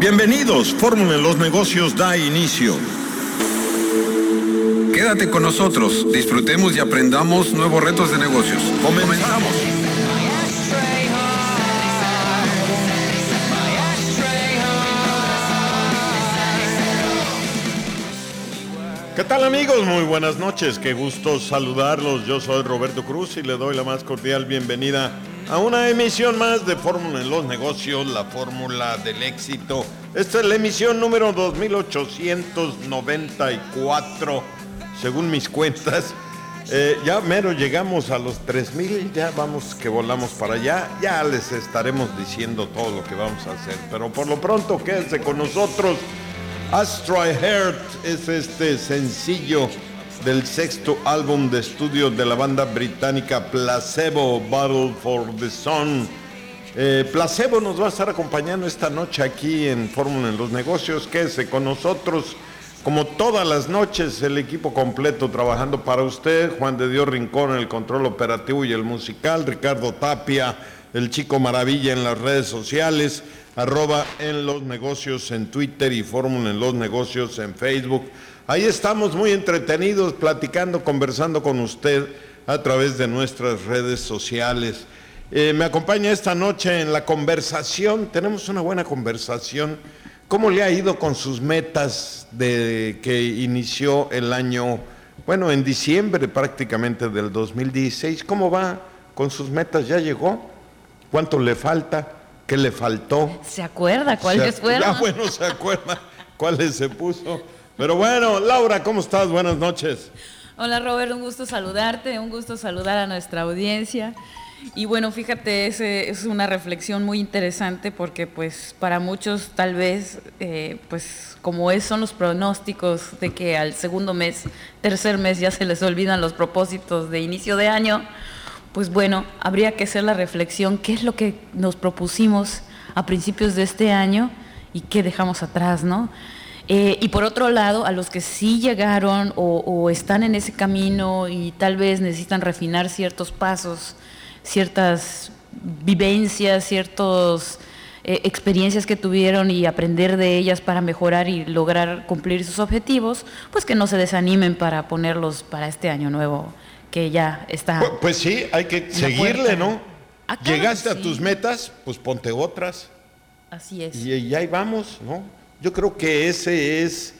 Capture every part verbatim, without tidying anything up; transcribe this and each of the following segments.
Bienvenidos, Fórmula en los Negocios da inicio. Quédate con nosotros, disfrutemos y aprendamos nuevos retos de negocios. Comenzamos. ¿Qué tal, amigos? Muy buenas noches, qué gusto saludarlos. Yo soy Roberto Cruz y le doy la más cordial bienvenida a una emisión más de Fórmula en los Negocios, la fórmula del éxito. Esta es la emisión número dos mil ochocientos noventa y cuatro, según mis cuentas. Eh, ya mero llegamos a los tres mil, ya vamos que volamos para allá. Ya les estaremos diciendo todo lo que vamos a hacer, pero por lo pronto quédense con nosotros. Astray Heart es este sencillo del sexto álbum de estudio de la banda británica Placebo, Battle for the Sun. Eh, Placebo nos va a estar acompañando esta noche aquí en Fórmula en los Negocios. Quédese con nosotros, como todas las noches, el equipo completo trabajando para usted. Juan de Dios Rincón en el control operativo y el musical, Ricardo Tapia, el Chico Maravilla en las redes sociales, arroba en los negocios en Twitter y Fórmula en los Negocios en Facebook. Ahí estamos muy entretenidos, platicando, conversando con usted a través de nuestras redes sociales. Eh, me acompaña esta noche en la conversación, tenemos una buena conversación. ¿Cómo le ha ido con sus metas de que inició el año, bueno, en diciembre prácticamente del dos mil dieciséis? ¿Cómo va con sus metas? ¿Ya llegó? ¿Cuánto le falta? ¿Qué le faltó? ¿Se acuerda cuáles fueron? Ya, bueno, se acuerda cuáles se puso. Pero bueno, Laura, ¿cómo estás? Buenas noches. Hola, Robert, un gusto saludarte, un gusto saludar a nuestra audiencia. Y bueno, fíjate, es, es una reflexión muy interesante porque pues para muchos tal vez, eh, pues como es, son los pronósticos de que al segundo mes, tercer mes ya se les olvidan los propósitos de inicio de año. Pues bueno, habría que hacer la reflexión, ¿qué es lo que nos propusimos a principios de este año y qué dejamos atrás, ¿no? Eh, y por otro lado, a los que sí llegaron o, o están en ese camino y tal vez necesitan refinar ciertos pasos, ciertas vivencias, ciertas eh, experiencias que tuvieron y aprender de ellas para mejorar y lograr cumplir sus objetivos, pues que no se desanimen para ponerlos para este año nuevo, que ya está. Pues, pues sí, hay que seguirle, ¿no? Ah, claro. Llegaste sí. a tus metas, pues ponte otras. Así es. Y, y ahí vamos, ¿no? Yo creo que ese es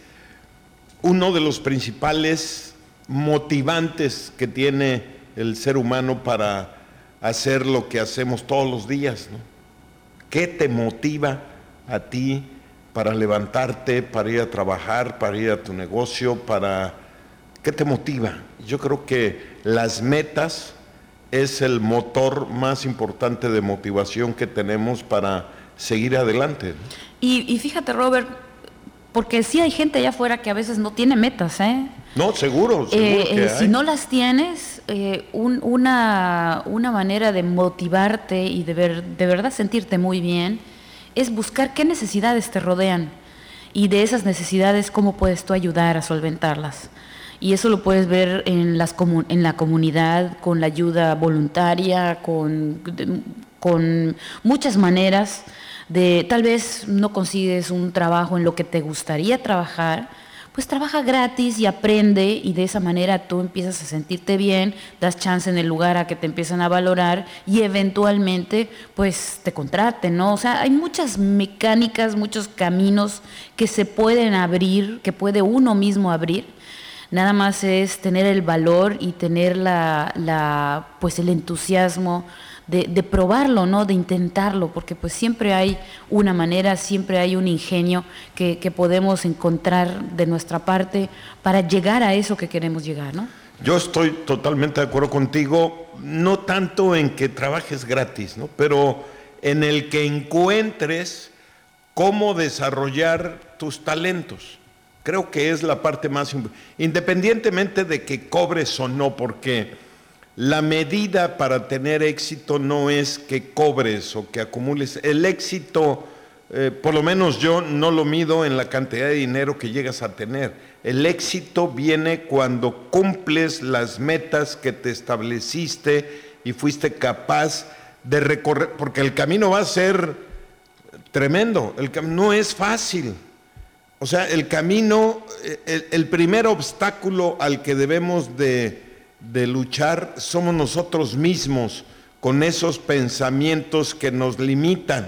uno de los principales motivantes que tiene el ser humano para hacer lo que hacemos todos los días, ¿no? ¿Qué te motiva a ti para levantarte, para ir a trabajar, para ir a tu negocio, para... ¿Qué te motiva? Yo creo que las metas es el motor más importante de motivación que tenemos para seguir adelante, ¿no? Y, y fíjate, Robert, porque sí hay gente allá afuera que a veces no tiene metas, ¿eh? No, seguro, seguro eh, que eh, hay. Si no las tienes, eh, un, una, una manera de motivarte y de, ver, de verdad sentirte muy bien es buscar qué necesidades te rodean y de esas necesidades cómo puedes tú ayudar a solventarlas. Y eso lo puedes ver en, las comun- en la comunidad, con la ayuda voluntaria, con, de, con muchas maneras de, tal vez no consigues un trabajo en lo que te gustaría trabajar, pues trabaja gratis y aprende, y de esa manera tú empiezas a sentirte bien, das chance en el lugar a que te empiezan a valorar y eventualmente pues te contraten, ¿no? O sea, hay muchas mecánicas, muchos caminos que se pueden abrir, que puede uno mismo abrir. Nada más es tener el valor y tener la, la pues el entusiasmo de, de probarlo, ¿no? De intentarlo, porque pues siempre hay una manera, siempre hay un ingenio que, que podemos encontrar de nuestra parte para llegar a eso que queremos llegar, ¿no? Yo estoy totalmente de acuerdo contigo, no tanto en que trabajes gratis, ¿no? Pero en el que encuentres cómo desarrollar tus talentos. Creo que es la parte más importante, independientemente de que cobres o no, porque la medida para tener éxito no es que cobres o que acumules. El éxito, eh, por lo menos yo no lo mido en la cantidad de dinero que llegas a tener. El éxito viene cuando cumples las metas que te estableciste y fuiste capaz de recorrer, porque el camino va a ser tremendo. El cam- no es fácil. O sea, el camino, el, el primer obstáculo al que debemos de, de luchar somos nosotros mismos, con esos pensamientos que nos limitan.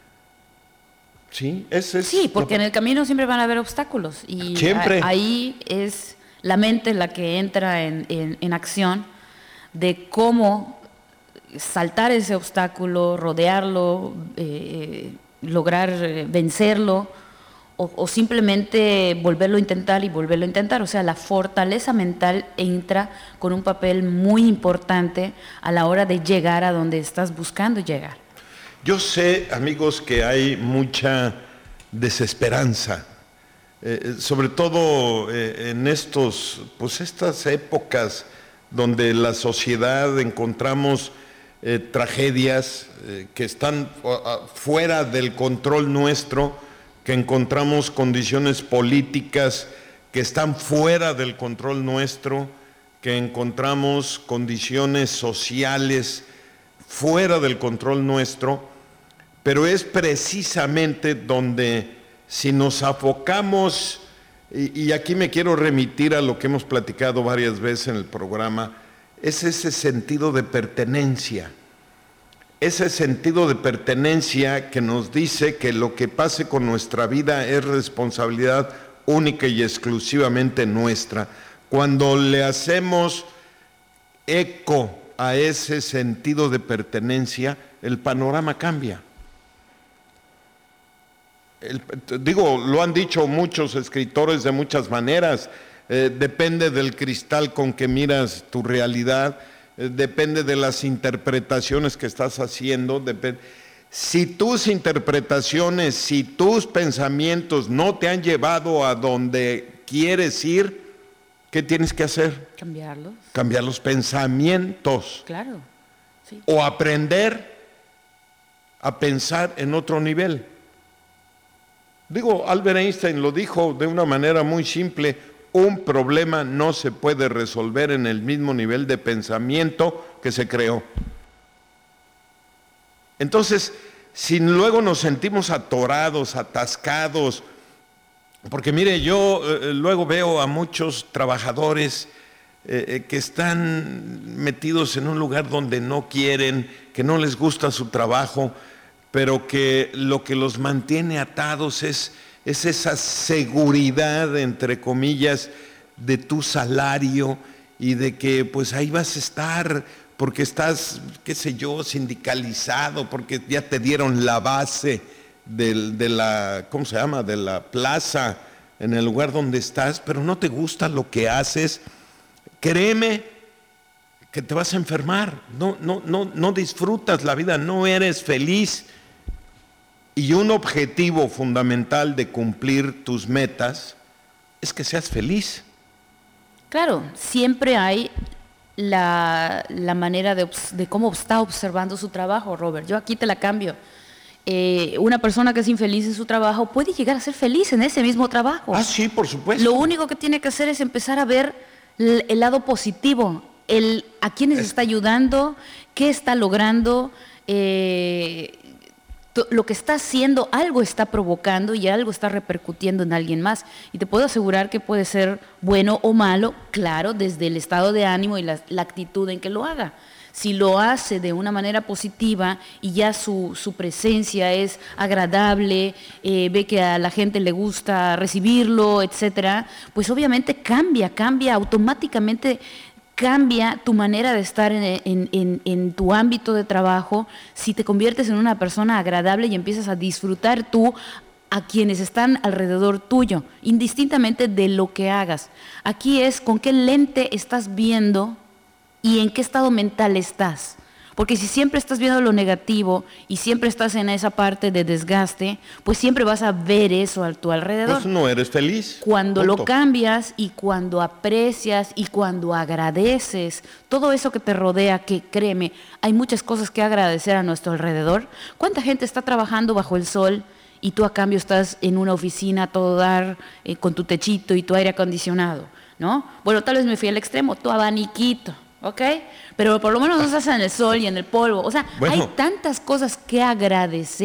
Sí, ese es sí, porque en el camino siempre van a haber obstáculos y siempre. A, ahí es la mente la que entra en, en, en acción de cómo saltar ese obstáculo, rodearlo, eh, lograr eh, vencerlo o, o simplemente volverlo a intentar y volverlo a intentar. O sea, la fortaleza mental entra con un papel muy importante a la hora de llegar a donde estás buscando llegar. Yo sé, amigos, que hay mucha desesperanza, eh, sobre todo eh, en estos, pues estas épocas donde la sociedad encontramos eh, tragedias eh, que están uh, fuera del control nuestro, que encontramos condiciones políticas que están fuera del control nuestro, que encontramos condiciones sociales fuera del control nuestro, pero es precisamente donde si nos afocamos, y, y aquí me quiero remitir a lo que hemos platicado varias veces en el programa, es ese sentido de pertenencia. Ese sentido de pertenencia que nos dice que lo que pase con nuestra vida es responsabilidad única y exclusivamente nuestra. Cuando le hacemos eco a ese sentido de pertenencia, el panorama cambia. El, digo, lo han dicho muchos escritores de muchas maneras, eh, depende del cristal con que miras tu realidad, depende de las interpretaciones que estás haciendo. Depende. Si tus interpretaciones, si tus pensamientos no te han llevado a donde quieres ir, ¿qué tienes que hacer? Cambiarlos. Cambiar los pensamientos. Claro. Sí. O aprender a pensar en otro nivel. Digo, Albert Einstein lo dijo de una manera muy simple: un problema no se puede resolver en el mismo nivel de pensamiento que se creó. Entonces, si luego nos sentimos atorados, atascados, porque mire, yo eh, luego veo a muchos trabajadores eh, que están metidos en un lugar donde no quieren, que no les gusta su trabajo, pero que lo que los mantiene atados es es esa seguridad, entre comillas, de tu salario y de que pues ahí vas a estar porque estás, qué sé yo, sindicalizado, porque ya te dieron la base del, de la, ¿cómo se llama?, de la plaza en el lugar donde estás, pero no te gusta lo que haces. Créeme que te vas a enfermar, no, no, no, no disfrutas la vida, no eres feliz. Y un objetivo fundamental de cumplir tus metas es que seas feliz. Claro, siempre hay la, la manera de, de cómo está observando su trabajo, Robert. Yo aquí te la cambio. Eh, una persona que es infeliz en su trabajo puede llegar a ser feliz en ese mismo trabajo. Ah, sí, por supuesto. Lo único que tiene que hacer es empezar a ver el, el lado positivo, el a quiénes es... está ayudando, qué está logrando, eh, lo que está haciendo, algo está provocando y algo está repercutiendo en alguien más. Y te puedo asegurar que puede ser bueno o malo, claro, desde el estado de ánimo y la, la actitud en que lo haga. Si lo hace de una manera positiva y ya su, su presencia es agradable, eh, ve que a la gente le gusta recibirlo, etcétera, pues obviamente cambia, cambia automáticamente. Cambia tu manera de estar en, en, en, en tu ámbito de trabajo si te conviertes en una persona agradable y empiezas a disfrutar tú a quienes están alrededor tuyo, indistintamente de lo que hagas. Aquí es con qué lente estás viendo y en qué estado mental estás. Porque si siempre estás viendo lo negativo y siempre estás en esa parte de desgaste, pues siempre vas a ver eso a tu alrededor. Pues no eres feliz. Cuando punto. Lo cambias y cuando aprecias y cuando agradeces todo eso que te rodea, que créeme, hay muchas cosas que agradecer a nuestro alrededor. ¿Cuánta gente está trabajando bajo el sol y tú a cambio estás en una oficina a todo dar, eh, con tu techito y tu aire acondicionado, ¿no? Bueno, tal vez me fui al extremo, tu abaniquito. ¿Ok? Pero por lo menos no estás en el sol y en el polvo. O sea, bueno, hay tantas cosas que agradecer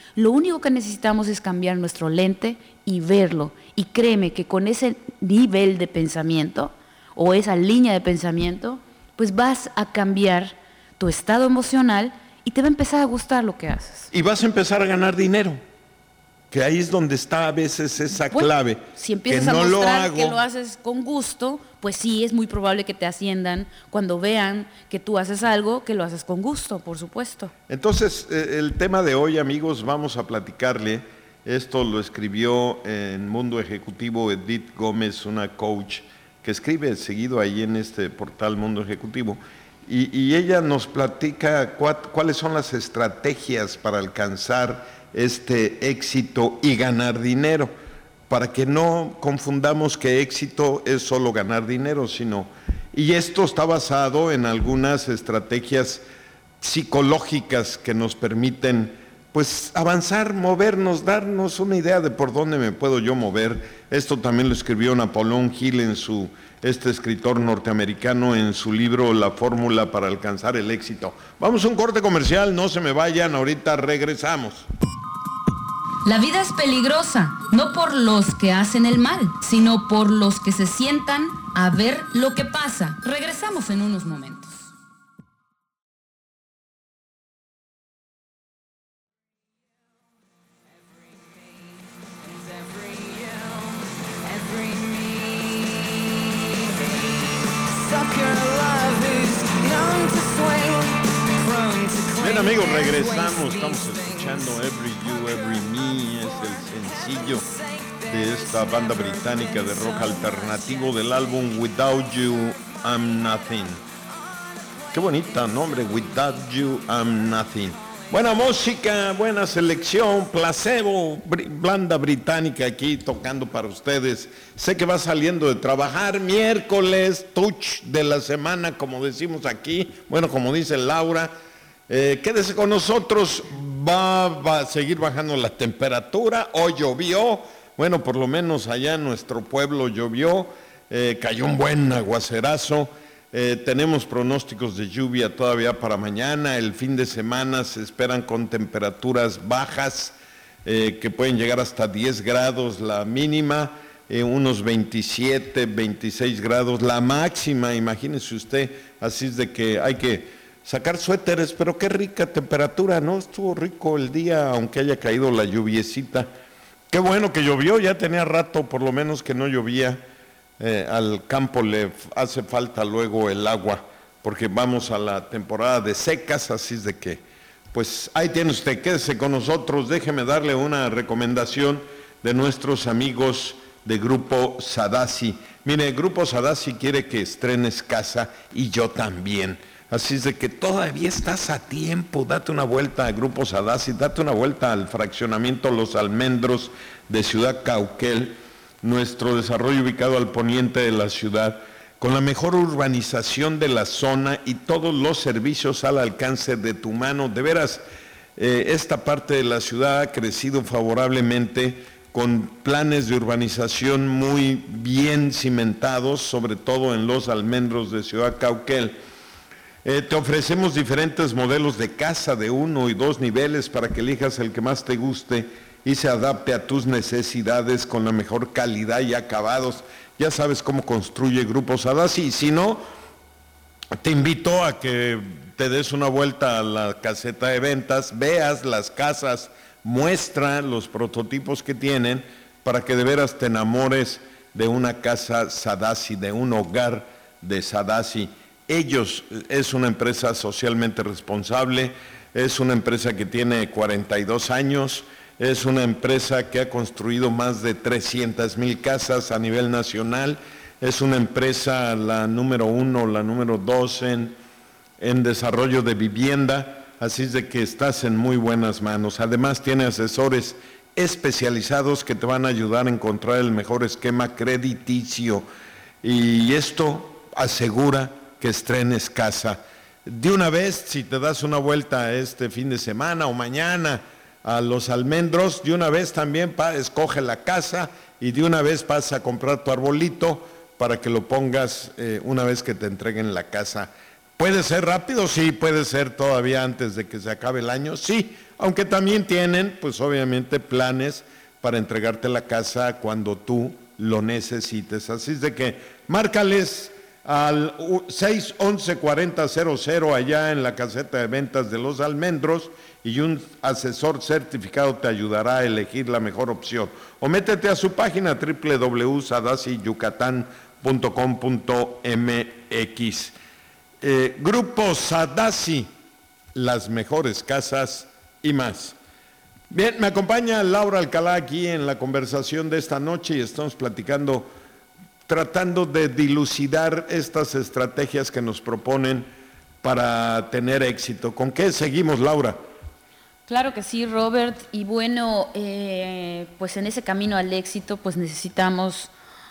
Lo único que necesitamos es cambiar nuestro lente y verlo. Y créeme que con ese nivel de pensamiento o esa línea de pensamiento, pues vas a cambiar tu estado emocional y te va a empezar a gustar lo que haces. Y vas a empezar a ganar dinero, que ahí es donde está a veces esa bueno, clave. Si empiezas que no a mostrar lo que lo haces con gusto, pues sí, es muy probable que te asciendan cuando vean que tú haces algo, que lo haces con gusto, por supuesto. Entonces, eh, el tema de hoy, amigos, vamos a platicarle. Esto lo escribió en Mundo Ejecutivo Edith Gómez, una coach que escribe seguido ahí en este portal Mundo Ejecutivo. Y, y ella nos platica cuál, cuáles son las estrategias para alcanzar este éxito y ganar dinero, para que no confundamos que éxito es solo ganar dinero, sino, y esto está basado en algunas estrategias psicológicas que nos permiten pues avanzar, movernos, darnos una idea de por dónde me puedo yo mover. Esto también lo escribió Napoleón Hill, en su, este escritor norteamericano, en su libro La Fórmula para Alcanzar el Éxito. Vamos a un corte comercial, no se me vayan, ahorita regresamos. La vida es peligrosa, no por los que hacen el mal, sino por los que se sientan a ver lo que pasa. Regresamos en unos momentos. Bien, amigos, regresamos, estamos escuchando Every You, Every Me, es el sencillo de esta banda británica de rock alternativo del álbum Without You, I'm Nothing. Qué bonita nombre, Without You, I'm Nothing. Buena música, buena selección, placebo, banda británica aquí tocando para ustedes. Sé que va saliendo de trabajar, miércoles, touch de la semana, como decimos aquí, bueno, como dice Laura. Eh, quédese con nosotros, va, va a seguir bajando la temperatura. Hoy llovió, bueno, por lo menos allá en nuestro pueblo llovió, eh, cayó un buen aguacerazo. Eh, tenemos pronósticos de lluvia todavía para mañana. El fin de semana se esperan con temperaturas bajas, eh, que pueden llegar hasta diez grados la mínima, eh, unos veintisiete, veintiséis grados la máxima, imagínese usted. Así es de que hay que sacar suéteres, pero qué rica temperatura, ¿no? Estuvo rico el día, aunque haya caído la lluviecita. Qué bueno que llovió, ya tenía rato por lo menos que no llovía. Eh, al campo le hace falta luego el agua, porque vamos a la temporada de secas, así es de que, pues ahí tiene usted, quédese con nosotros. Déjeme darle una recomendación de nuestros amigos de Grupo Sadasi. Mire, Grupo Sadasi quiere que estrenes casa y yo también. Así es de que todavía estás a tiempo, date una vuelta a Grupo Sadasi, date una vuelta al fraccionamiento Los Almendros de Ciudad Cauquel, nuestro desarrollo ubicado al poniente de la ciudad, con la mejor urbanización de la zona y todos los servicios al alcance de tu mano. De veras, eh, esta parte de la ciudad ha crecido favorablemente con planes de urbanización muy bien cimentados, sobre todo en Los Almendros de Ciudad Cauquel. Eh, te ofrecemos diferentes modelos de casa de uno y dos niveles para que elijas el que más te guste y se adapte a tus necesidades con la mejor calidad y acabados. Ya sabes cómo construye Grupo Sadasi, y si no, te invito a que te des una vuelta a la caseta de ventas, veas las casas, muestra los prototipos que tienen para que de veras te enamores de una casa Sadasi, de un hogar de Sadasi. Ellos es una empresa socialmente responsable, es una empresa que tiene cuarenta y dos años, es una empresa que ha construido más de trescientas mil casas a nivel nacional, es una empresa la número uno, la número dos en, en desarrollo de vivienda, así es de que estás en muy buenas manos. Además tiene asesores especializados que te van a ayudar a encontrar el mejor esquema crediticio, y esto asegura que estrenes casa. De una vez, si te das una vuelta este fin de semana o mañana a Los Almendros, de una vez también pa, escoge la casa y de una vez pasa a comprar tu arbolito para que lo pongas eh, una vez que te entreguen la casa. ¿Puede ser rápido? Sí. ¿Puede ser todavía antes de que se acabe el año? Sí. Aunque también tienen, pues obviamente, planes para entregarte la casa cuando tú lo necesites. Así es de que márcales al seis once cuarenta cero cero allá en la caseta de ventas de Los Almendros y un asesor certificado te ayudará a elegir la mejor opción. O métete a su página doble u doble u doble u punto sadasi yucatán punto com punto m x. Eh, Grupo Sadasi, las mejores casas y más. Bien, me acompaña Laura Alcalá aquí en la conversación de esta noche y estamos platicando, tratando de dilucidar estas estrategias que nos proponen para tener éxito. ¿Con qué seguimos, Laura? Claro que sí, Robert. Y bueno, eh, pues en ese camino al éxito, pues necesitamos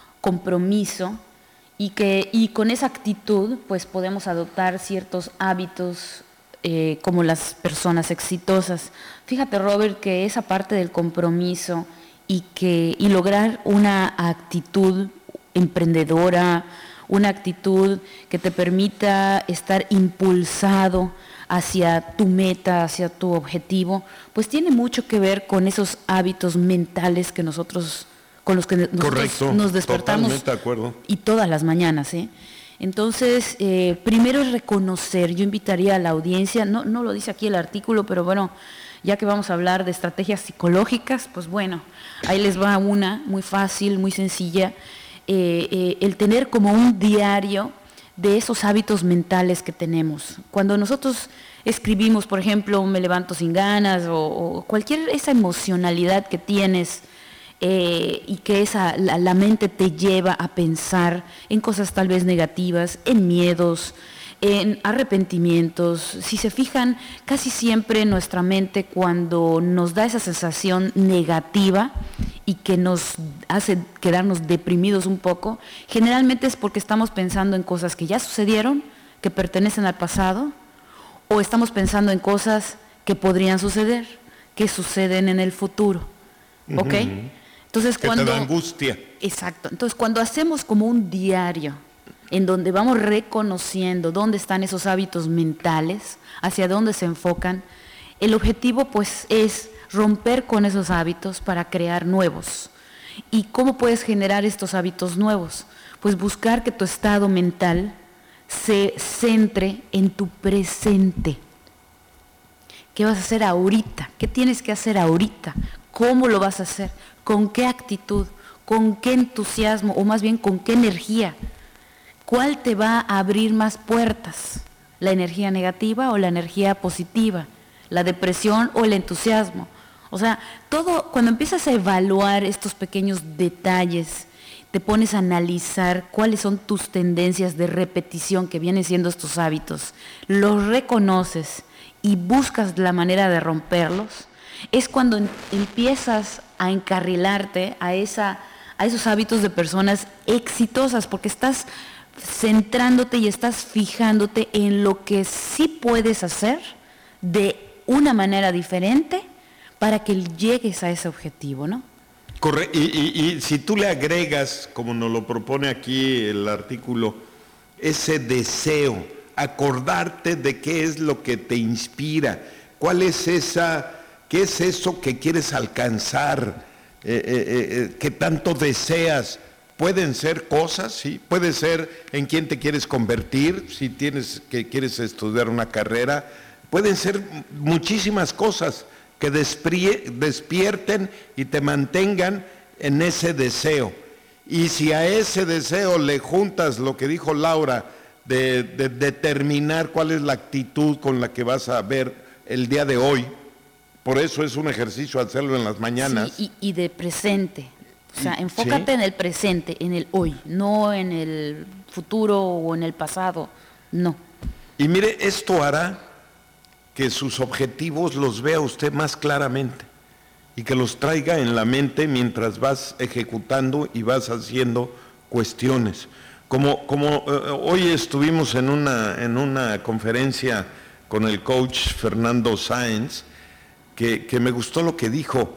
compromiso y que y con esa actitud, pues podemos adoptar ciertos hábitos eh, como las personas exitosas. Fíjate, Robert, que esa parte del compromiso y que y lograr una actitud emprendedora, una actitud que te permita estar impulsado hacia tu meta, hacia tu objetivo, pues tiene mucho que ver con esos hábitos mentales que nosotros, con los que nosotros Correcto, nos despertamos totalmente de acuerdo. Y todas las mañanas, ¿eh? Entonces, eh, primero es reconocer, yo invitaría a la audiencia, no, no lo dice aquí el artículo, pero bueno, ya que vamos a hablar de estrategias psicológicas, pues bueno, ahí les va una, muy fácil, muy sencilla, eh, eh, el tener como un diario de esos hábitos mentales que tenemos. Cuando nosotros escribimos, por ejemplo, me levanto sin ganas o, o cualquier esa emocionalidad que tienes eh, y que esa, la, la mente te lleva a pensar en cosas tal vez negativas, en miedos, en arrepentimientos. Si se fijan, casi siempre nuestra mente cuando nos da esa sensación negativa y que nos hace quedarnos deprimidos un poco, generalmente es porque estamos pensando en cosas que ya sucedieron, que pertenecen al pasado, o estamos pensando en cosas que podrían suceder, que suceden en el futuro. ¿Ok? Uh-huh. Entonces, que cuando, te da angustia. Exacto. Entonces, cuando hacemos como un diario en donde vamos reconociendo dónde están esos hábitos mentales, hacia dónde se enfocan, el objetivo pues es romper con esos hábitos para crear nuevos. ¿Y cómo puedes generar estos hábitos nuevos? Pues buscar que tu estado mental se centre en tu presente. ¿Qué vas a hacer ahorita? ¿Qué tienes que hacer ahorita? ¿Cómo lo vas a hacer? ¿Con qué actitud? ¿Con qué entusiasmo? O más bien, ¿con qué energía? ¿Cuál te va a abrir más puertas? ¿La energía negativa o la energía positiva? ¿La depresión o el entusiasmo? O sea, todo, cuando empiezas a evaluar estos pequeños detalles, te pones a analizar cuáles son tus tendencias de repetición que vienen siendo estos hábitos, los reconoces y buscas la manera de romperlos, es cuando en, empiezas a encarrilarte a, esa, a esos hábitos de personas exitosas, porque estás centrándote y estás fijándote en lo que sí puedes hacer de una manera diferente para que llegues a ese objetivo, ¿no? Correcto. Y, y, y si tú le agregas, como nos lo propone aquí el artículo, ese deseo, acordarte de qué es lo que te inspira, cuál es esa, qué es eso que quieres alcanzar, eh, eh, eh, que tanto deseas. Pueden ser cosas, sí, puede ser en quién te quieres convertir, si tienes que quieres estudiar una carrera, pueden ser muchísimas cosas que despierten y te mantengan en ese deseo. Y si a ese deseo le juntas lo que dijo Laura, de, de determinar cuál es la actitud con la que vas a ver el día de hoy, por eso es un ejercicio hacerlo en las mañanas. Sí, y, y de presente. O sea, enfócate ¿Sí? en el presente, en el hoy, no en el futuro o en el pasado, no. Y mire, esto hará que sus objetivos los vea usted más claramente y que los traiga en la mente mientras vas ejecutando y vas haciendo cuestiones. Como, como eh, hoy estuvimos en una, en una conferencia con el coach Fernando Sáenz, que, que me gustó lo que dijo.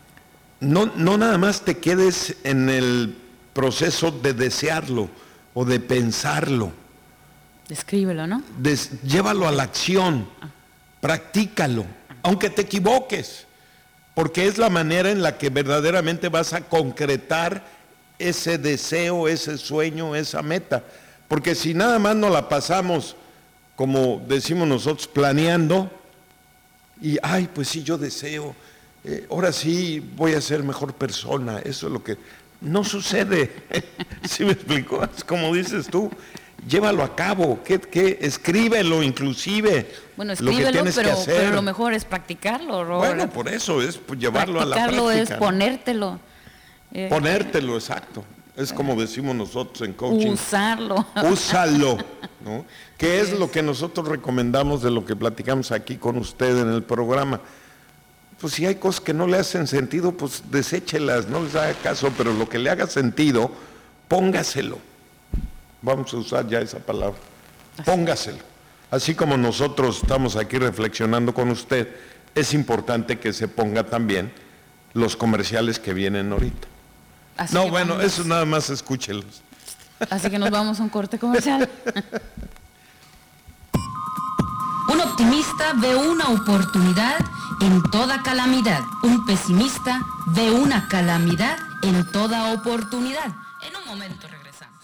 No, no nada más te quedes en el proceso de desearlo o de pensarlo. Escríbelo, ¿no? Des, llévalo a la acción, ah. practícalo, aunque te equivoques, porque es la manera en la que verdaderamente vas a concretar ese deseo, ese sueño, esa meta. Porque si nada más nos la pasamos, como decimos nosotros, planeando, y, ay, pues sí, yo deseo, eh, ahora sí voy a ser mejor persona, eso es lo que no sucede. ¿Sí me explico? Es como dices tú, llévalo a cabo, que, que, escríbelo inclusive. Bueno, escríbelo, lo que tienes pero, que hacer. Pero lo mejor es practicarlo, Robert. Bueno, por eso es llevarlo a la práctica. Practicarlo es ponértelo. Eh, ponértelo, exacto. Es como decimos nosotros en coaching. Usarlo. Úsalo, ¿no? Que es lo que nosotros recomendamos de lo que platicamos aquí con usted en el programa. Pues si hay cosas que no le hacen sentido, pues deséchelas, no les haga caso, pero lo que le haga sentido, póngaselo. Vamos a usar ya esa palabra. Póngaselo. Así como nosotros estamos aquí reflexionando con usted, es importante que se ponga también los comerciales que vienen ahorita. Así no, bueno, vamos. Eso nada más escúchelos. Así que nos vamos a un corte comercial. Un optimista ve una oportunidad en toda calamidad. Un pesimista ve una calamidad en toda oportunidad. En un momento regresamos.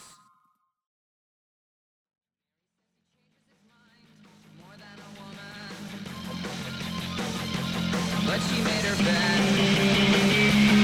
But she made her bed.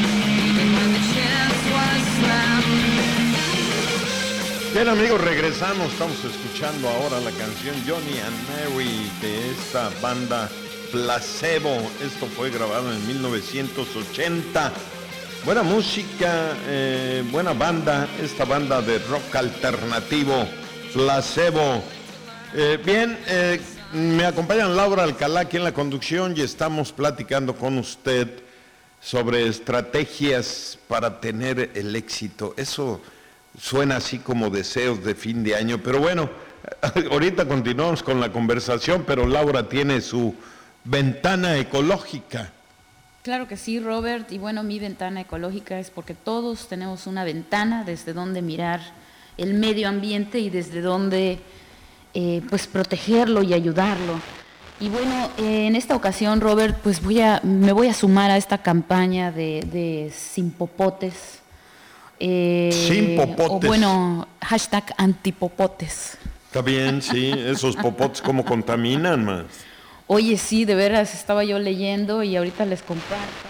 Bien, amigos, regresamos. Estamos escuchando ahora la canción Johnny and Mary de esta banda Placebo. Esto fue grabado en mil novecientos ochenta. Buena música, eh, buena banda, esta banda de rock alternativo, Placebo. Eh, bien, eh, me acompañan Laura Alcalá aquí en la conducción y estamos platicando con usted sobre estrategias para tener el éxito. Eso suena así como deseos de fin de año, pero bueno, ahorita continuamos con la conversación, pero Laura tiene su ventana ecológica. Claro que sí, Robert, y bueno, mi ventana ecológica es porque todos tenemos una ventana desde donde mirar el medio ambiente y desde donde eh, pues protegerlo y ayudarlo. Y bueno, eh, en esta ocasión, Robert, pues voy a, me voy a sumar a esta campaña de, de Sin Popotes. Eh, Sin Popotes. O bueno, hashtag antipopotes. Está bien, sí, esos popotes cómo contaminan más. Oye, sí, de veras, estaba yo leyendo y ahorita les comparto.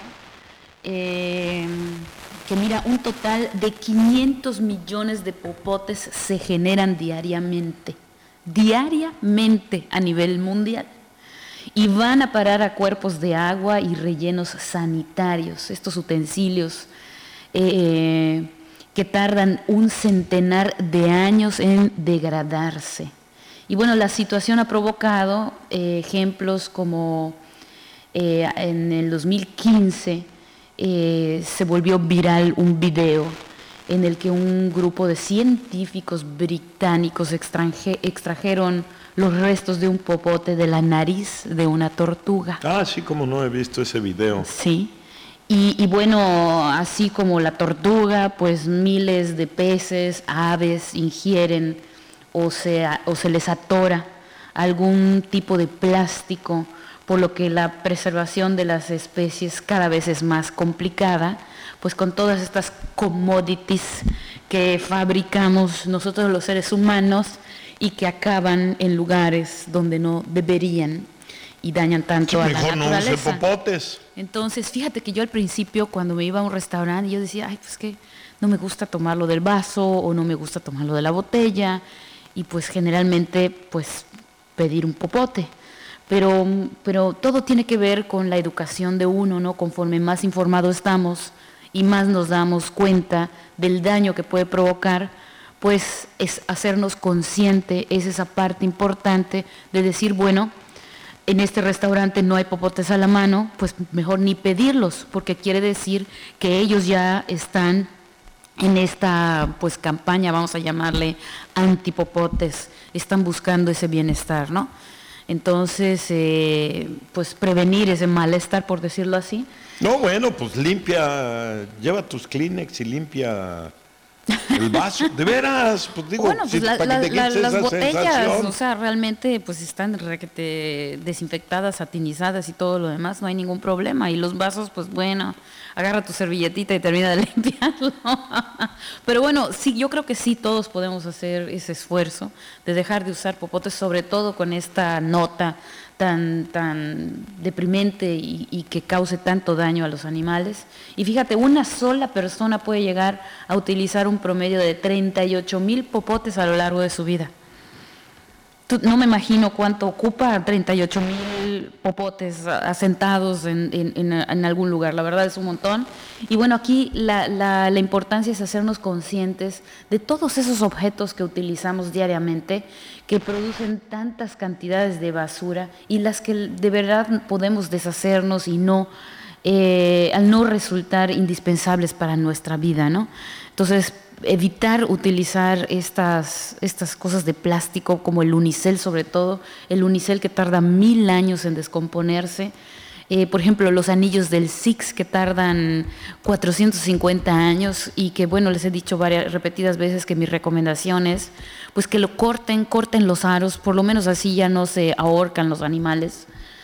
Eh, que mira, un total de quinientos millones de popotes se generan diariamente. Diariamente a nivel mundial. Y van a parar a cuerpos de agua y rellenos sanitarios, estos utensilios eh, que tardan un centenar de años en degradarse. Y bueno, la situación ha provocado eh, ejemplos como eh, en el dos mil quince eh, se volvió viral un video en el que un grupo de científicos británicos extranje, extrajeron los restos de un popote de la nariz de una tortuga. Ah, sí, como no he visto ese video. Sí, y, y bueno, así como la tortuga, pues miles de peces, aves ingieren o se, o se les atora algún tipo de plástico, por lo que la preservación de las especies cada vez es más complicada, pues con todas estas commodities que fabricamos nosotros los seres humanos y que acaban en lugares donde no deberían y dañan tanto sí, a la naturaleza. No use popotes. Entonces, fíjate que yo al principio cuando me iba a un restaurante yo decía, ay, pues que no me gusta tomarlo del vaso o no me gusta tomarlo de la botella y pues generalmente pues pedir un popote. Pero, pero todo tiene que ver con la educación de uno, ¿no? Conforme más informados estamos y más nos damos cuenta del daño que puede provocar, pues es hacernos consciente, es esa parte importante de decir, bueno, en este restaurante no hay popotes a la mano, pues mejor ni pedirlos, porque quiere decir que ellos ya están en esta pues campaña, vamos a llamarle antipopotes, están buscando ese bienestar, ¿no? Entonces, eh, pues prevenir ese malestar, por decirlo así. No, bueno, pues limpia, lleva tus Kleenex y limpia el vaso, de veras, pues digo, bueno, pues si, la, para la, que te la, quites las esa botellas, sensación. o sea, realmente pues están requete desinfectadas, satinizadas y todo lo demás, no hay ningún problema. Y los vasos, pues bueno, agarra tu servilletita y termina de limpiarlo. Pero bueno, sí, yo creo que sí todos podemos hacer ese esfuerzo de dejar de usar popotes, sobre todo con esta nota tan, tan deprimente y, y que cause tanto daño a los animales. Y fíjate, una sola persona puede llegar a utilizar un promedio de treinta y ocho mil popotes a lo largo de su vida. Tú, no me imagino cuánto ocupa treinta y ocho mil popotes asentados en, en, en, en algún lugar, la verdad es un montón. Y bueno, aquí la, la, la importancia es hacernos conscientes de todos esos objetos que utilizamos diariamente, que producen tantas cantidades de basura y las que de verdad podemos deshacernos y no, eh, al no resultar indispensables para nuestra vida, ¿no? Entonces, evitar utilizar estas, estas cosas de plástico, como el unicel sobre todo, el unicel que tarda mil años en descomponerse. Eh, por ejemplo, los anillos del Six que tardan cuatrocientos cincuenta años y que, bueno, les he dicho varias repetidas veces que mi recomendación es pues que lo corten, corten los aros, por lo menos así ya no se ahorcan los animales.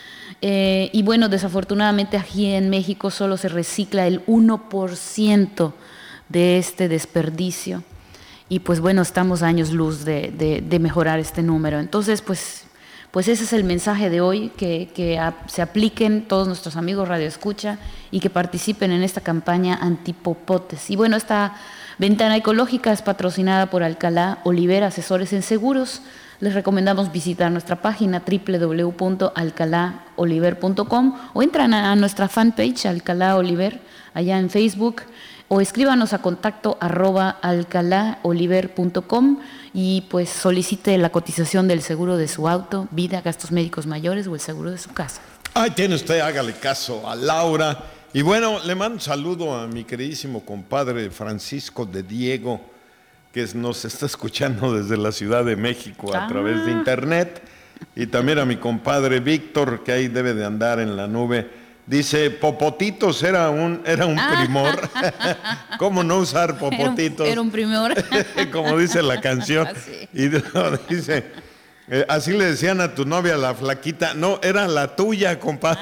Eh, y bueno, desafortunadamente aquí en México solo se recicla el uno por ciento de este desperdicio y pues bueno, estamos a años luz de, de, de mejorar este número. Entonces, pues... Pues ese es el mensaje de hoy, que, que a, se apliquen todos nuestros amigos Radio Escucha y que participen en esta campaña antipopotes. Y bueno, esta ventana ecológica es patrocinada por Alcalá Oliver, asesores en seguros. Les recomendamos visitar nuestra página doble u doble u doble u punto alcalá oliver punto com o entran a, a nuestra fanpage Alcalá Oliver, allá en Facebook, o escríbanos a contacto arroba alcalá oliver punto com y pues solicite la cotización del seguro de su auto, vida, gastos médicos mayores o el seguro de su casa. Ahí tiene usted, hágale caso a Laura. Y bueno, le mando un saludo a mi queridísimo compadre Francisco de Diego, que nos está escuchando desde la Ciudad de México a Ah. través de internet, y también a mi compadre Víctor, que ahí debe de andar en la nube. Dice, popotitos era un, era un primor. ¿Cómo no usar popotitos? Era un, era un primor. Como dice la canción. Sí. Y dice, eh, así le decían a tu novia, la flaquita. No, era la tuya, compadre.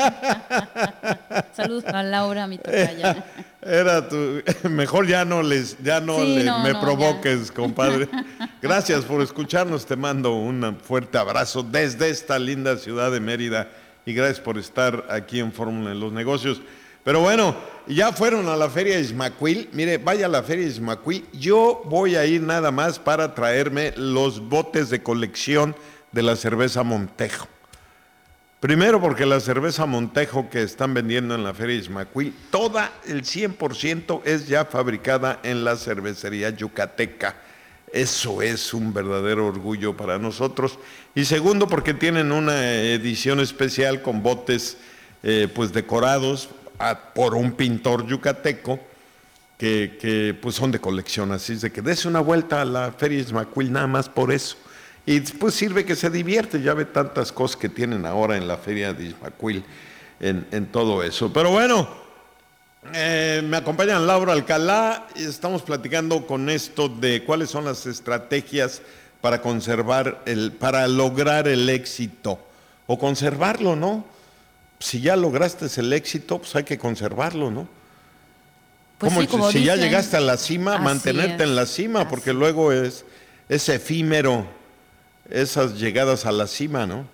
Ah. Saludos a Laura, mi tocaya. Era tu, mejor ya no les, ya no, Sí, le, no, me no, provoques, compadre. Gracias por escucharnos, te mando un fuerte abrazo desde esta linda ciudad de Mérida y gracias por estar aquí en Fórmula en los Negocios. Pero bueno, ya fueron a la Feria Ismaquil. Mire, vaya a la Feria Ismaquil. Yo voy a ir nada más para traerme los botes de colección de la cerveza Montejo. Primero porque la cerveza Montejo que están vendiendo en la Feria Ismaquil, toda el cien por ciento es ya fabricada en la cervecería yucateca. Eso es un verdadero orgullo para nosotros. Y segundo, porque tienen una edición especial con botes eh, pues decorados a, por un pintor yucateco que, que pues son de colección. Así es de que dese una vuelta a la Feria Ismaquil nada más por eso. Y pues sirve que se divierte, ya ve tantas cosas que tienen ahora en la Feria de Ismaquil en, en todo eso. Pero bueno... Eh, me acompañan Laura Alcalá y estamos platicando con esto de cuáles son las estrategias para conservar el, para lograr el éxito o conservarlo, ¿no? Si ya lograste el éxito, pues hay que conservarlo, ¿no? Pues como sí, como si dicen, ya llegaste a la cima, así mantenerte es, en la cima, así. porque luego es, es efímero esas llegadas a la cima, ¿no?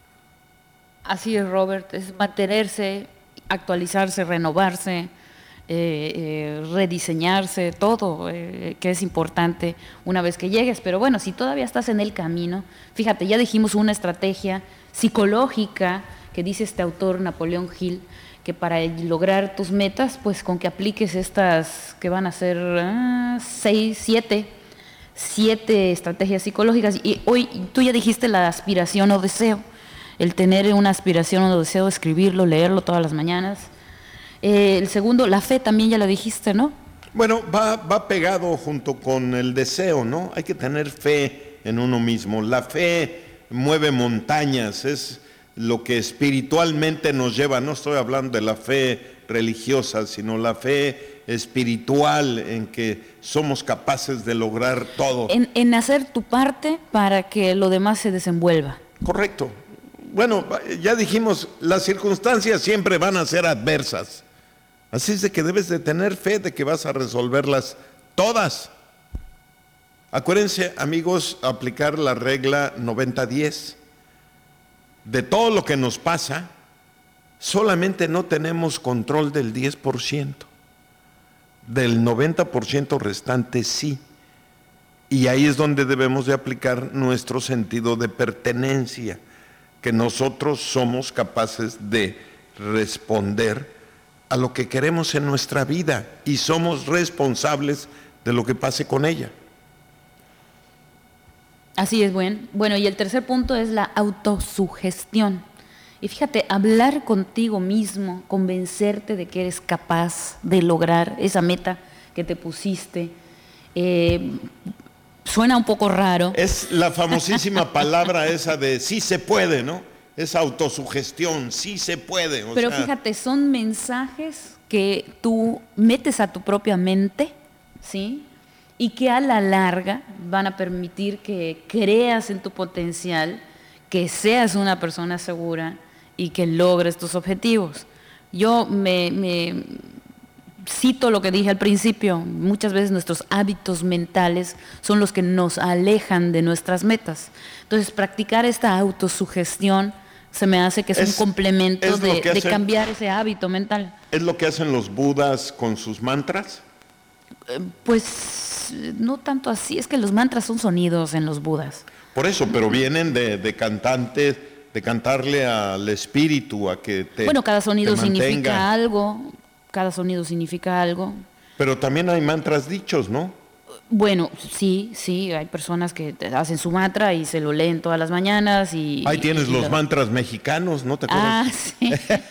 Así es, Robert, es mantenerse, actualizarse, renovarse, eh, eh, rediseñarse, todo, eh, que es importante una vez que llegues. Pero bueno, si todavía estás en el camino, fíjate, ya dijimos una estrategia psicológica que dice este autor, Napoleón Hill, que para lograr tus metas, pues con que apliques estas, que van a ser ah, seis, siete, siete estrategias psicológicas. Y hoy tú ya dijiste la aspiración o deseo, el tener una aspiración o deseo, escribirlo, leerlo todas las mañanas. Eh, el segundo, la fe, también ya lo dijiste, ¿no? Bueno, va, va pegado junto con el deseo, ¿no? Hay que tener fe en uno mismo. La fe mueve montañas, es lo que espiritualmente nos lleva. No estoy hablando de la fe religiosa, sino la fe espiritual en que somos capaces de lograr todo. En, en hacer tu parte para que lo demás se desenvuelva. Correcto. Bueno, ya dijimos, las circunstancias siempre van a ser adversas. Así es de que debes de tener fe de que vas a resolverlas todas. Acuérdense, amigos, aplicar la regla noventa diez. De todo lo que nos pasa, solamente no tenemos control del diez por ciento. Del noventa por ciento restante sí. Y ahí es donde debemos de aplicar nuestro sentido de pertenencia, que nosotros somos capaces de responder a lo que queremos en nuestra vida y somos responsables de lo que pase con ella. Así es, buen. Bueno, y el tercer punto es la autosugestión. Y fíjate, hablar contigo mismo, convencerte de que eres capaz de lograr esa meta que te pusiste, eh, suena un poco raro. Es la famosísima palabra esa de sí se puede, ¿no? Esa autosugestión, sí se puede. O Pero sea, fíjate, son mensajes que tú metes a tu propia mente, ¿sí? Y que a la larga van a permitir que creas en tu potencial, que seas una persona segura y que logres tus objetivos. Yo me, me cito lo que dije al principio, muchas veces nuestros hábitos mentales son los que nos alejan de nuestras metas. Entonces, practicar esta autosugestión se me hace que es, es un complemento es de, hacen, de cambiar ese hábito mental. ¿Es lo que hacen los budas con sus mantras? Eh, pues no tanto así, es que los mantras son sonidos en los budas. Por eso, pero vienen de, de cantantes, de cantarle al espíritu, a que te Bueno, cada sonido te mantenga. significa algo, cada sonido significa algo. Pero también hay mantras dichos, ¿no? Bueno, sí, sí, hay personas que hacen su mantra y se lo leen todas las mañanas y... Ahí tienes y los lo... mantras mexicanos, ¿no te acuerdas? Ah, sí.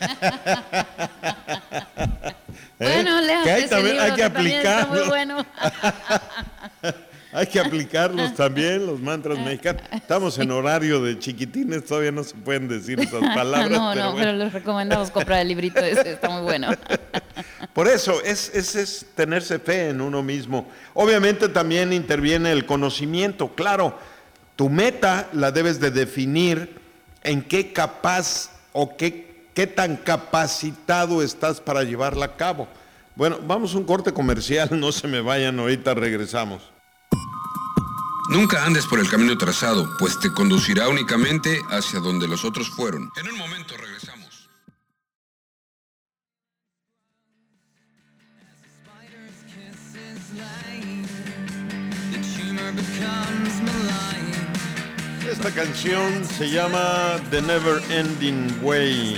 Bueno, ¿Eh? léate que hay, ese también, libro, hay que, que aplicarlos. está muy bueno. Hay que aplicarlos también, los mantras mexicanos. Estamos en horario de chiquitines, todavía no se pueden decir esas palabras. No, pero no, bueno. pero les recomendamos comprar el librito ese, está muy bueno. Por eso, es, es, es tenerse fe en uno mismo. Obviamente también interviene el conocimiento. Claro, tu meta la debes de definir en qué capaz o qué, qué tan capacitado estás para llevarla a cabo. Bueno, vamos a un corte comercial, no se me vayan, ahorita regresamos. Nunca andes por el camino trazado, pues te conducirá únicamente hacia donde los otros fueron. En un momento regresamos. Esta canción se llama The Never Ending Way.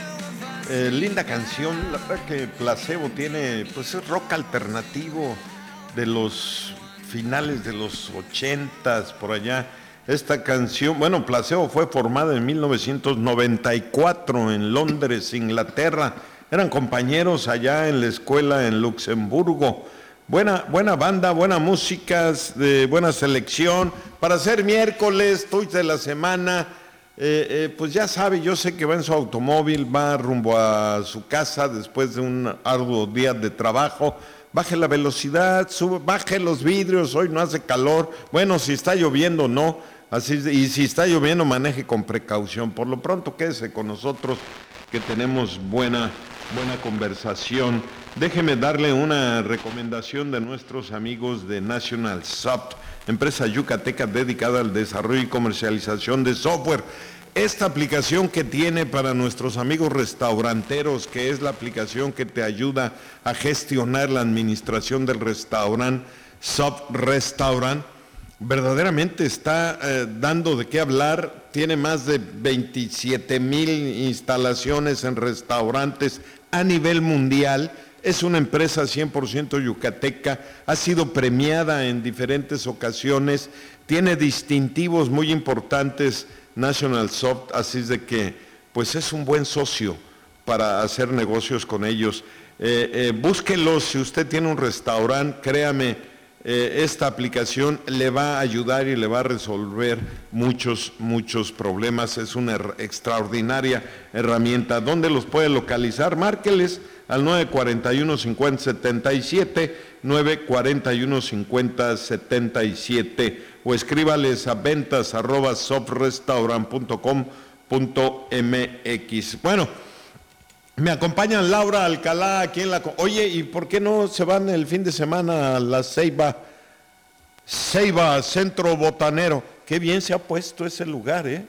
Eh, linda canción, la verdad que Placebo tiene, pues es rock alternativo de los finales de los ochentas, por allá. Esta canción, bueno, Placebo fue formada en mil novecientos noventa y cuatro en Londres, Inglaterra. Eran compañeros allá en la escuela en Luxemburgo. Buena, buena banda, buena música, de buena selección. Para ser miércoles, toys de la semana, eh, eh, pues ya sabe, yo sé que va en su automóvil, va rumbo a su casa después de un arduo día de trabajo. Baje la velocidad, sube, baje los vidrios, hoy no hace calor. Bueno, si está lloviendo, no. Así, y si está lloviendo, maneje con precaución. Por lo pronto, quédese con nosotros, que tenemos buena, buena conversación. Déjeme darle una recomendación de nuestros amigos de National Soft, empresa yucateca dedicada al desarrollo y comercialización de software. Esta aplicación que tiene para nuestros amigos restauranteros, que es la aplicación que te ayuda a gestionar la administración del restaurante, Soft Restaurant, verdaderamente está eh, dando de qué hablar. Tiene más de veintisiete mil instalaciones en restaurantes a nivel mundial. Es una empresa cien por ciento yucateca, ha sido premiada en diferentes ocasiones, tiene distintivos muy importantes National Soft, así es de que pues es un buen socio para hacer negocios con ellos. Eh, eh, búsquelo si usted tiene un restaurante, créame, eh, esta aplicación le va a ayudar y le va a resolver muchos, muchos problemas. Es una er- extraordinaria herramienta. ¿Dónde los puede localizar? Márqueles al nueve cuatro uno, cinco cero siete siete, nueve cuatro uno, cinco cero siete siete, o escríbales a ventas arroba sofrestaurant punto com punto m x. Bueno, me acompaña Laura Alcalá aquí en la... Oye, ¿y por qué no se van el fin de semana a la Ceiba? Ceiba, Centro Botanero. Qué bien se ha puesto ese lugar, ¿eh?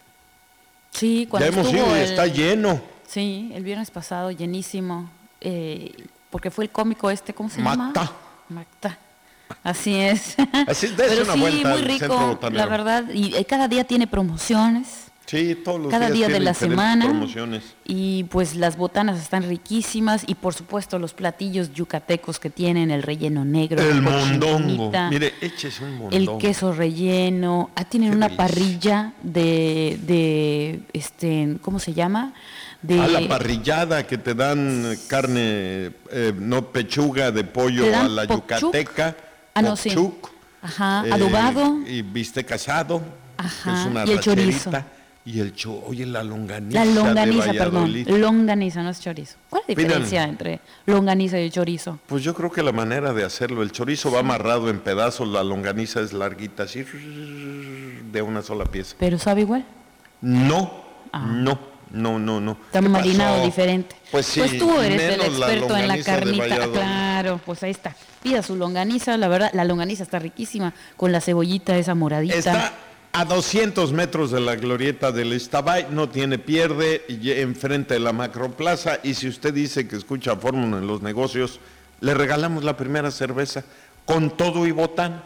Sí, cuando ya hemos ido y el... está lleno. Sí, el viernes pasado, llenísimo. Eh, porque fue el cómico este, ¿cómo se Macta. llama? Macta. Así es. Así es, Pero una sí, vuelta muy al rico, Centro Botanero. la verdad. Y eh, cada día tiene promociones. Sí, todos los cada días día de tienen la diferentes semana. promociones. Y pues las botanas están riquísimas y por supuesto los platillos yucatecos que tienen, el relleno negro, El la mondongo. cochinita, Mire, échese un mondongo. el queso relleno. Ah, tienen Qué una delicia. parrilla de, de, este, ¿cómo se llama? De, A la parrillada que te dan carne, eh, no pechuga de pollo Te dan a la pokchuk. yucateca. Ah, no, sí. pokchuk, Ajá, eh, adobado. Y bistec asado. Ajá, Es una y el racherita. chorizo. Y el cho, oye, la longaniza. La longaniza, de perdón. Valladolid. Longaniza, no es chorizo. ¿Cuál es la Pidan. diferencia entre longaniza y chorizo? Pues yo creo que la manera de hacerlo, el chorizo va amarrado en pedazos, la longaniza es larguita, así, de una sola pieza. ¿Pero sabe igual? No, Ah. no, no, no, no. Está ¿Qué marinado pasó? diferente. Pues sí, tú eres el menos la experto en la longaniza de carnita. Valladolid. Claro, pues ahí está. Pida su longaniza, la verdad, la longaniza está riquísima, con la cebollita esa moradita. Está a doscientos metros de la glorieta del Iztabay, no tiene pierde, y enfrente de la Macroplaza, y si usted dice que escucha Fórmula en los negocios, le regalamos la primera cerveza con todo y botán.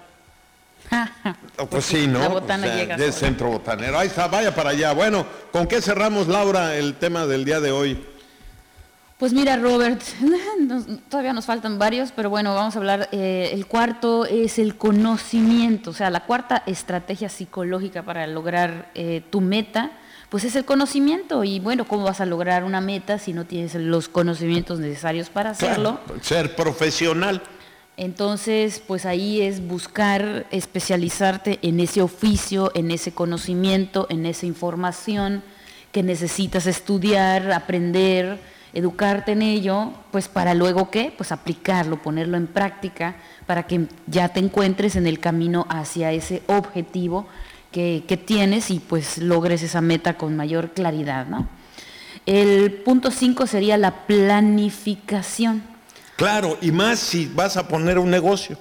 Pues, pues sí, ¿no? La botana o sea, llega de sola. Centro Botanero. Ahí está, vaya para allá. Bueno, ¿con qué cerramos, Laura, el tema del día de hoy? Pues mira, Robert, nos- todavía nos faltan varios, pero bueno, vamos a hablar. Eh, el cuarto es el conocimiento, o sea, la cuarta estrategia psicológica para lograr eh, tu meta, pues es el conocimiento. Y bueno, ¿cómo vas a lograr una meta si no tienes los conocimientos necesarios para hacerlo? Claro, ser profesional. Entonces, pues ahí es buscar especializarte en ese oficio, en ese conocimiento, en esa información que necesitas estudiar, aprender, educarte en ello, pues para luego, ¿qué? Pues aplicarlo, ponerlo en práctica, para que ya te encuentres en el camino hacia ese objetivo que, que tienes y pues logres esa meta con mayor claridad, ¿no? El punto cinco sería la planificación. Claro, y más si vas a poner un negocio.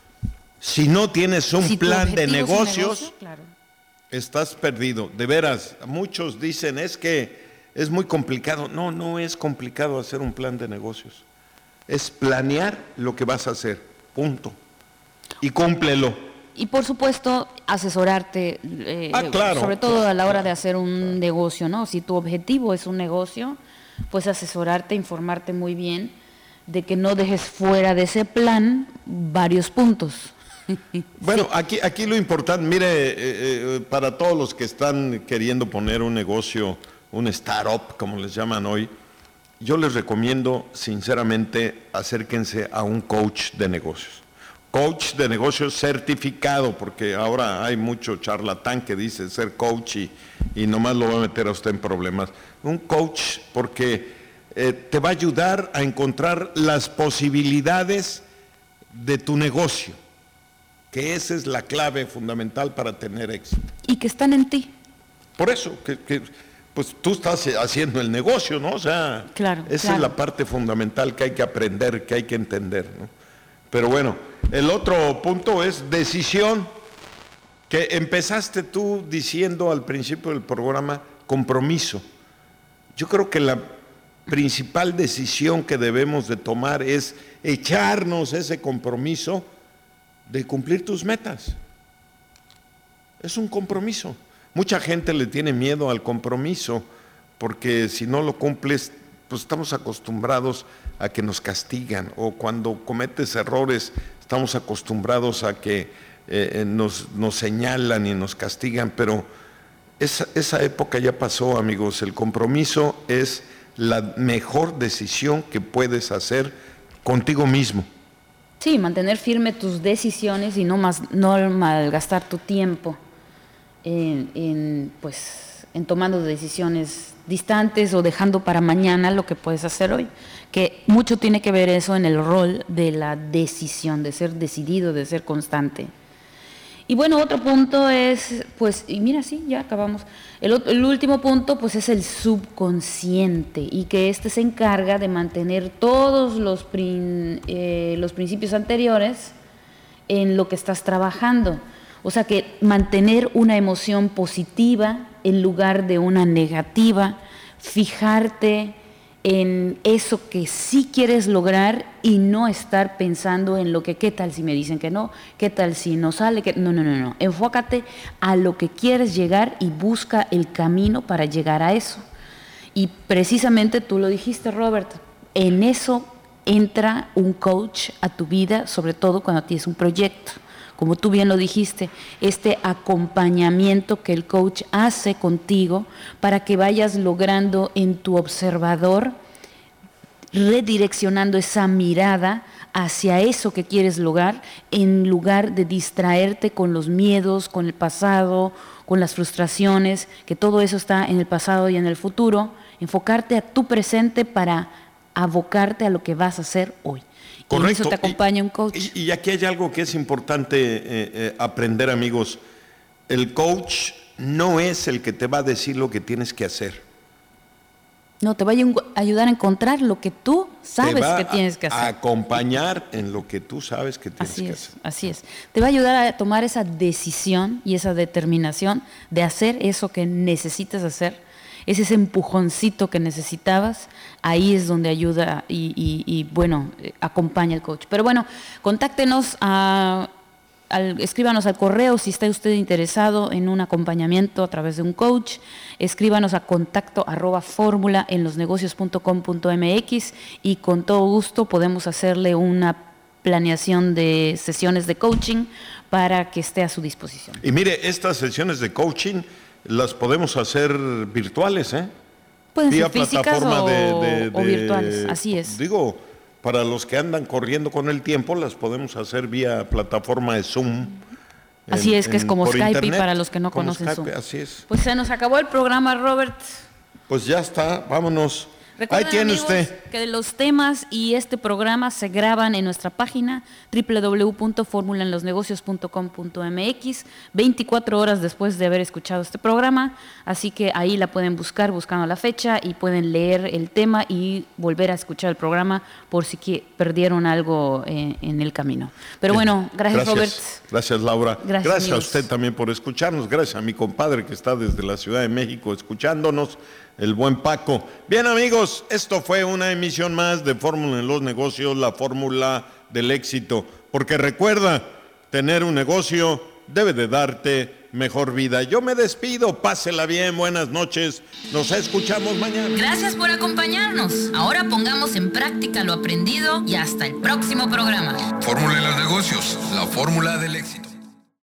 Si no tienes un Si tu plan de objetivo es un negocios, negocio, claro. estás perdido. De veras, muchos dicen, es que es muy complicado. No, no es complicado hacer un plan de negocios. Es planear lo que vas a hacer, punto. Y cúmplelo. Y por supuesto, asesorarte, eh, Ah, claro. sobre todo a la hora de hacer un negocio, ¿no? Si tu objetivo es un negocio, pues asesorarte, informarte muy bien de que no dejes fuera de ese plan varios puntos. Bueno, aquí, aquí lo importante, mire, eh, eh, para todos los que están queriendo poner un negocio, un startup, como les llaman hoy, yo les recomiendo sinceramente acérquense a un coach de negocios. Coach de negocios certificado, porque ahora hay mucho charlatán que dice ser coach y, y nomás lo va a meter a usted en problemas. Un coach porque eh, te va a ayudar a encontrar las posibilidades de tu negocio, que esa es la clave fundamental para tener éxito. Y que están en ti. Por eso, que, que, pues tú estás haciendo el negocio, ¿no? O sea, Claro, esa claro. es la parte fundamental que hay que aprender, que hay que entender, ¿no? Pero bueno, el otro punto es decisión, que empezaste tú diciendo al principio del programa, compromiso. Yo creo que la principal decisión que debemos de tomar es echarnos ese compromiso de cumplir tus metas. Es un compromiso. Mucha gente le tiene miedo al compromiso porque si no lo cumples, pues estamos acostumbrados a que nos castigan, o cuando cometes errores estamos acostumbrados a que eh, nos, nos señalan y nos castigan, pero esa, esa época ya pasó, amigos. El compromiso es la mejor decisión que puedes hacer contigo mismo. Sí, mantener firme tus decisiones y no, más, no malgastar tu tiempo en, en, pues, en tomando decisiones distantes o dejando para mañana lo que puedes hacer hoy. Que mucho tiene que ver eso en el rol de la decisión, de ser decidido, de ser constante. Y bueno, otro punto es, pues, y mira, sí, ya acabamos. El, el último punto, pues, es el subconsciente, y que este se encarga de mantener todos los, prin, eh, los principios anteriores en lo que estás trabajando. O sea, que mantener una emoción positiva en lugar de una negativa, fijarte en eso que sí quieres lograr y no estar pensando en lo que, ¿qué tal si me dicen que no? ¿Qué tal si no sale? ¿Qué? No, no, no, no. Enfócate a lo que quieres llegar y busca el camino para llegar a eso. Y precisamente tú lo dijiste, Robert, en eso entra un coach a tu vida, sobre todo cuando tienes un proyecto. Como tú bien lo dijiste, este acompañamiento que el coach hace contigo para que vayas logrando en tu observador, redireccionando esa mirada hacia eso que quieres lograr, en lugar de distraerte con los miedos, con el pasado, con las frustraciones, que todo eso está en el pasado y en el futuro, enfocarte a tu presente para abocarte a lo que vas a hacer hoy. Correcto. Y eso te acompaña un coach. Y, y aquí hay algo que es importante eh, eh, aprender, amigos. El coach no es el que te va a decir lo que tienes que hacer. No, te va a ayudar a encontrar lo que tú sabes que tienes que hacer. A acompañar en lo que tú sabes que tienes así que es, hacer. Así es. Te va a ayudar a tomar esa decisión y esa determinación de hacer eso que necesitas hacer. Es ese empujoncito que necesitabas, ahí es donde ayuda y, y, y bueno, eh, acompaña el coach. Pero bueno, contáctenos, a, al, escríbanos al correo si está usted interesado en un acompañamiento a través de un coach. Escríbanos a contacto arroba fórmula en los negocios punto com punto m x y con todo gusto podemos hacerle una planeación de sesiones de coaching para que esté a su disposición. Y mire, estas sesiones de coaching las podemos hacer virtuales, ¿eh? Pueden Vía ser físicas o, de, de, de, o virtuales, así es. Digo, para los que andan corriendo con el tiempo, las podemos hacer vía plataforma de Zoom. Así en, es, que es como Skype internet, y para los que no conocen Skype, Zoom. Así es. Pues se nos acabó el programa, Robert. Pues ya está, vámonos. Recuerden, Ahí tiene amigos, usted. Que los temas y este programa se graban en nuestra página doble u doble u doble u punto fórmula en los negocios punto com punto m x veinticuatro horas después de haber escuchado este programa, así que ahí la pueden buscar buscando la fecha y pueden leer el tema y volver a escuchar el programa por si que perdieron algo en, en el camino. Pero Bien. bueno, gracias, gracias Robert. Gracias, Laura. Gracias, gracias a amigos. usted también por escucharnos. Gracias a mi compadre que está desde la Ciudad de México escuchándonos, el buen Paco. Bien, amigos, esto fue una emisión más de Fórmula en los Negocios, la fórmula del éxito. Porque recuerda, tener un negocio debe de darte mejor vida. Yo me despido, pásela bien, buenas noches, nos escuchamos mañana. Gracias por acompañarnos. Ahora pongamos en práctica lo aprendido y hasta el próximo programa. Fórmula en los Negocios, la fórmula del éxito.